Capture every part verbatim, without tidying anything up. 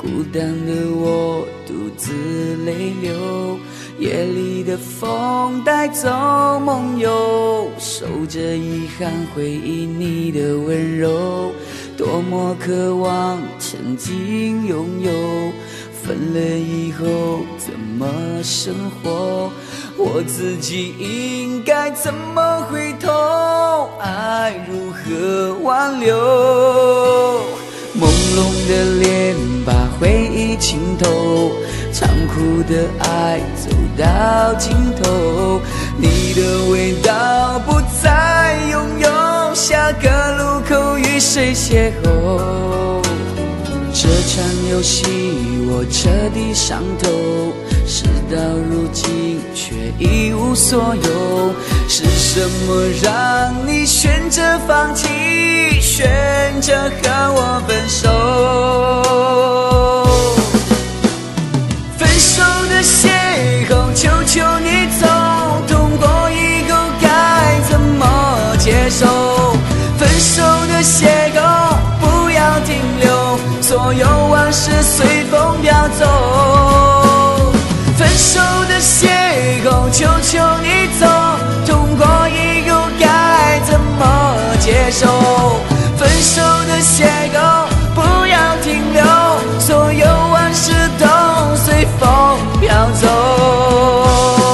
孤单的我独自泪流，夜里的风带走梦游，守着遗憾回忆你的温柔，多么渴望曾经拥有，分了以后怎么生活，我自己应该怎么回头，爱如何挽留，朦胧的脸把回忆浸透，残酷的爱走到尽头，你的味道不再拥有，下个路口与谁邂逅，这场游戏我彻底伤透，事到如今却一无所有，是什么让你选择放弃，选择和我分手，分手的邂逅求求你走，痛过以后该怎么接受，分手的邂逅不要停留，所有往事随风飘走，分手的邂逅求求你走，痛过以后该怎么接受，分手的邂逅不要停留，所有往事都随风飘走。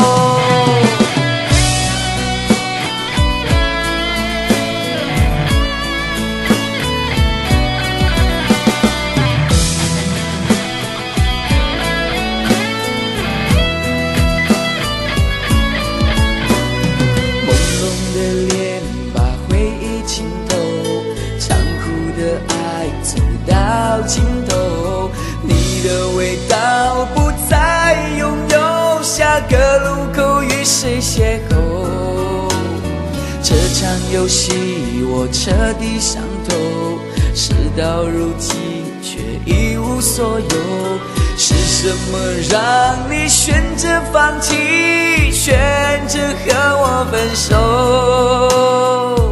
尽头，你的味道不再拥有，下个路口与谁邂逅，这场游戏我彻底伤透，事到如今却一无所有，是什么让你选择放弃，选择和我分手，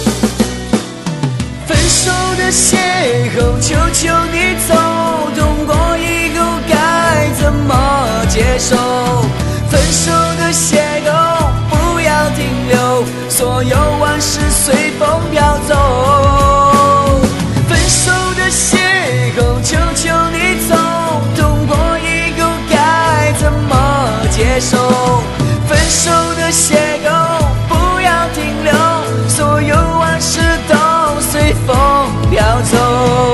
分手的邂逅求求你走，痛过以后该怎么接受，分手的邂逅不要停留，所有往事随风飘走，分手的邂逅求求你走，痛过以后该怎么接受，分手的邂逅不要停留，所有往事都随风飘走，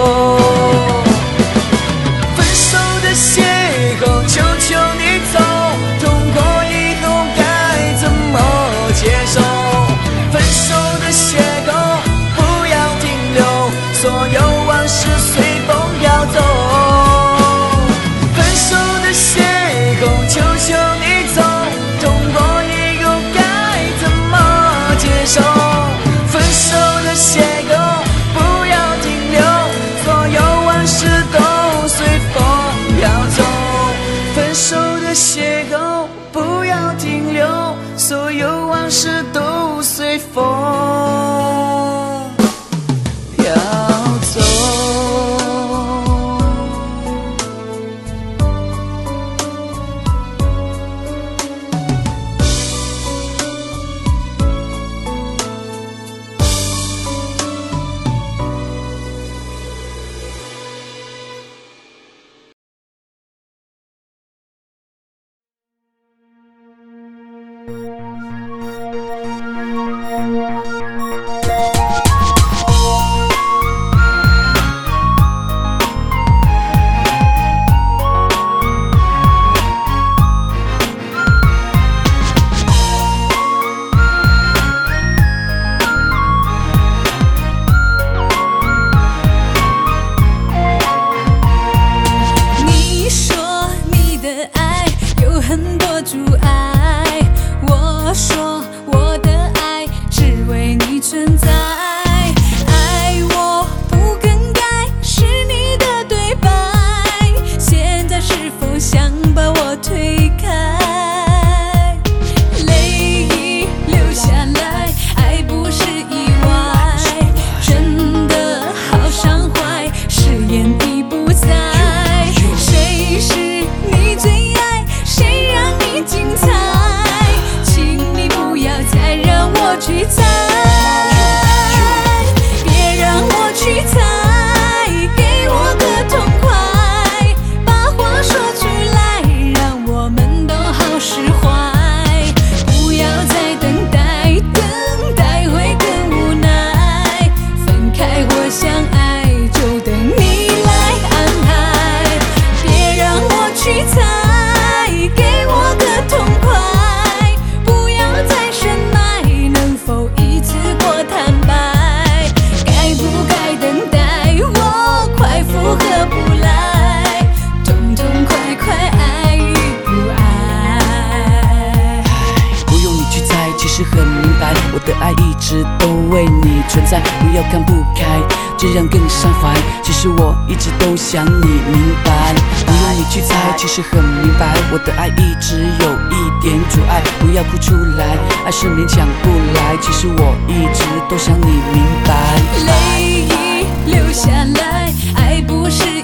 分手的邂逅求求你走，痛过以后该怎么接受，分手的邂逅不要停留，所有往事随风飘走，分手的邂逅求求你走，痛过以后存在，不要看不开，这样更伤怀。其实我一直都想你明白，不用你去猜，其实很明白，我的爱一直有一点阻碍。不要哭出来，爱是勉强不来，其实我一直都想你明白。 泪已流下来，爱不是